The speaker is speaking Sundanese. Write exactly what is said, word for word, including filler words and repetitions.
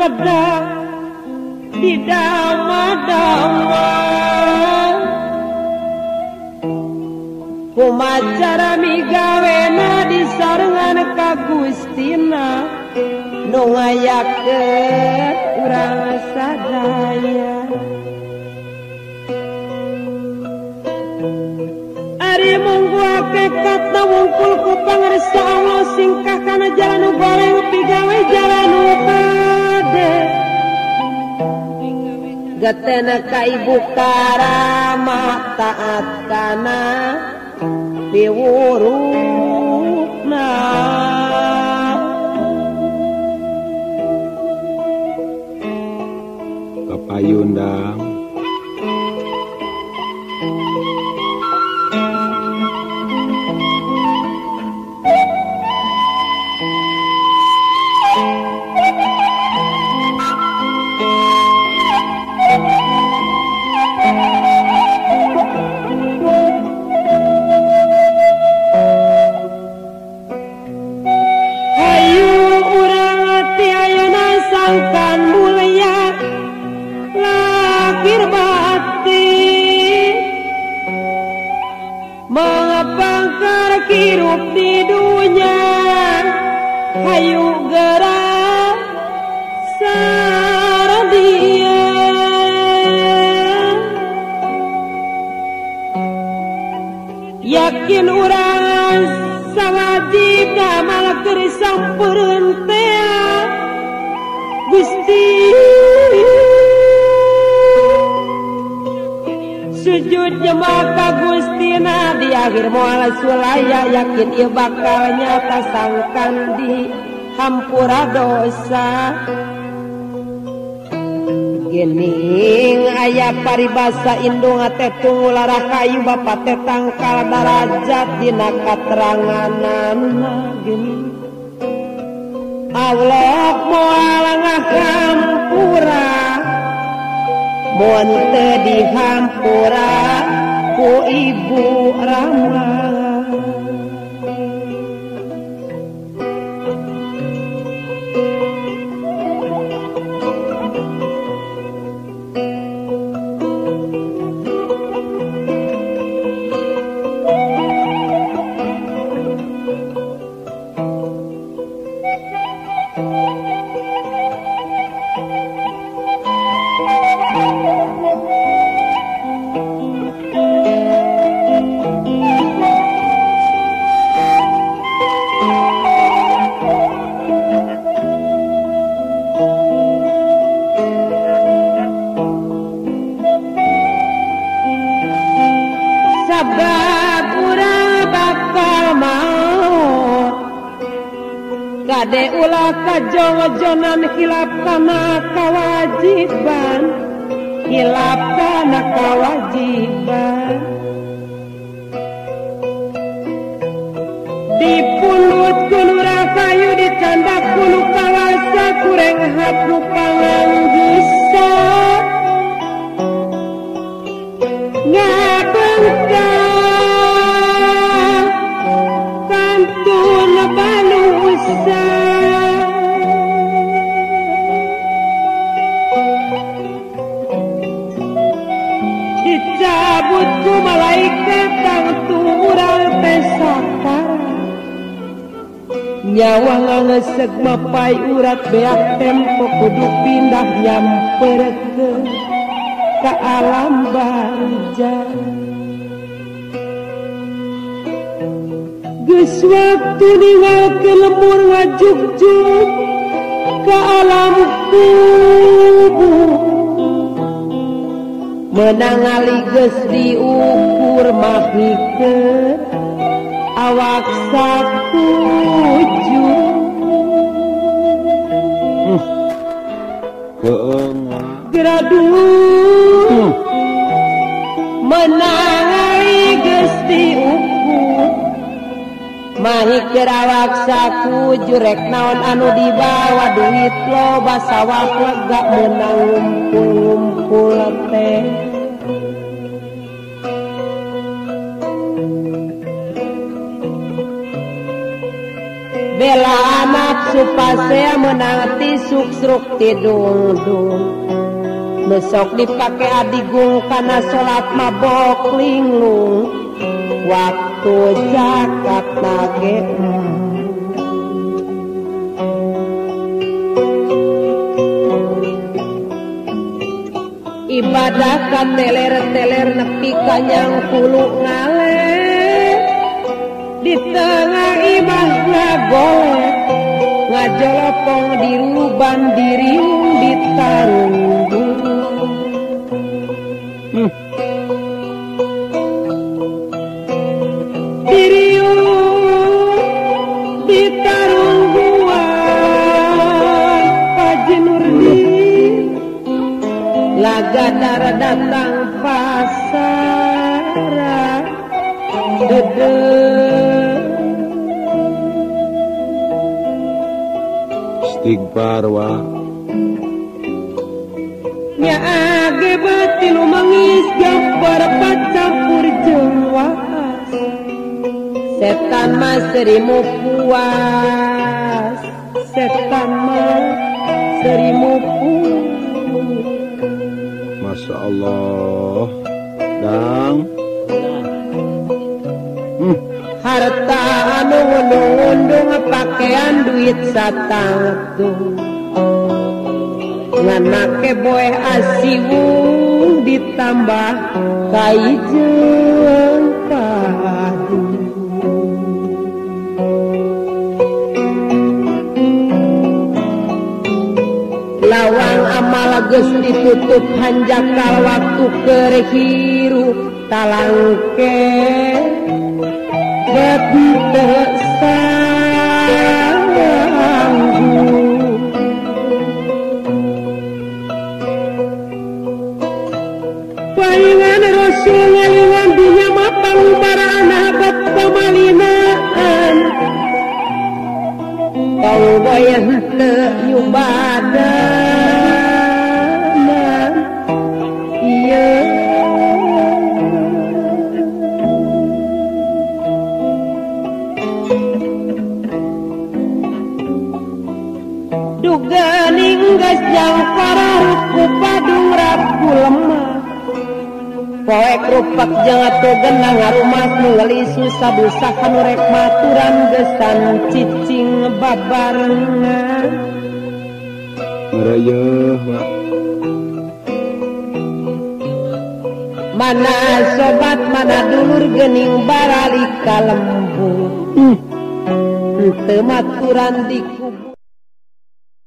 pada didama-dama kumacara migawena disarengan ka Gustina nu ngayakeun urang sadaya ari monggo hakikat wungkul ku pangarsa Allah singkah kana jalan nu goreng pigawe jalan nu kade gatena ka ibu karama taat kana piwurukna kapayundang hirup di dunia hayu gerak saradia yakin urang sawajib damal keur sampeureunt teh Gusti sujud jemaah ka Gustina di akhir moal sulaya yakin ieu bakal nyata sangkan di hampura dosa gening aya paribasa indung teh tunggu larah kayu bapa teh tangkal darajat dina kateranganana gening Allah moal ngahampura mun teu dihampura ku Ibu Rama kade ulah kajojonan hilap kana kawajiban hilap kana kawajiban dipulut kunura kayu dicandak kunu kawasa kureng hapnu panganggisa ngabengkang kantun balusa dicabut ku malaikat tangtu urang teh sakara nyawa ngangeseg mapai urat beak tempo kudu pindah nyamperkeun ka alam barja geus waktu ninggalkeun lembur ngajuk-juk ka alam kubur menang ali geus diukur mahikeun awak sakuju hmm. keung geradu hmm. menang ali geus diukur mahikeun awak sakuju rek naon anu dibawa duit loba sawah lega menang ngumpul-ngumpul teh bela anak supaya menang tisuk-sruk tidung-dung besok dipake adigung karena sholat mabok linglung waktu zakat nage ibadah kateler-teler nepi kanyang puluh ngale di tengah ibadah golek ngajolopong diruban diriung ditarung hmm. diriung ditarung guan Haji Nurdin lagadar datang pasar dede istighfar wa nya age batilu mangis gambar pacampur jeung waas setan mah serimu puas setan mah serimu puas Masya Allah dang hmm. harta anu undung-undung pakaian duit satangtung nganake boeh asiwung ditambah kaijeung padu lawang amal geus ditutup hanjakal waktu keur hirup talangke beteu sanggup palingan Rasul ngalingan dunya mah pangubaraan habat pamalinaan tong boyeh teu nyubadanan ieu duganing geus jang pararup ku padung rabu lemah poek rupak jeung atuh genang ngarumas nu ngelisu sabusa kanu rek maturan geusan cicing babarengan ngarayeuh wa mana sobat mana dulur geuning barali ka lembur hmm. teu maturan di